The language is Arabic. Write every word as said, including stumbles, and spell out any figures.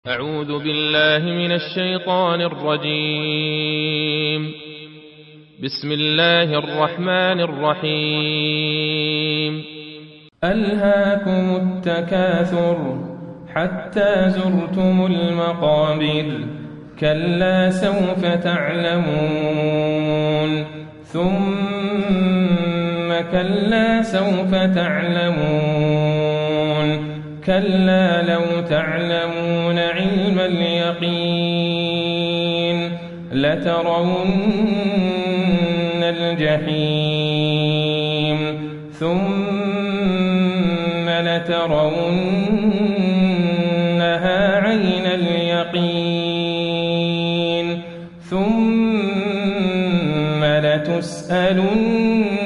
أعوذ بالله من الشيطان الرجيم. بسم الله الرحمن الرحيم. ألهاكم التكاثر حتى زرتم المقابر كلا سوف تعلمون ثم كلا سوف تعلمون كلا لو تعلمون علم اليقين لترون الجحيم ثم لترونها عين اليقين ثم لتسألن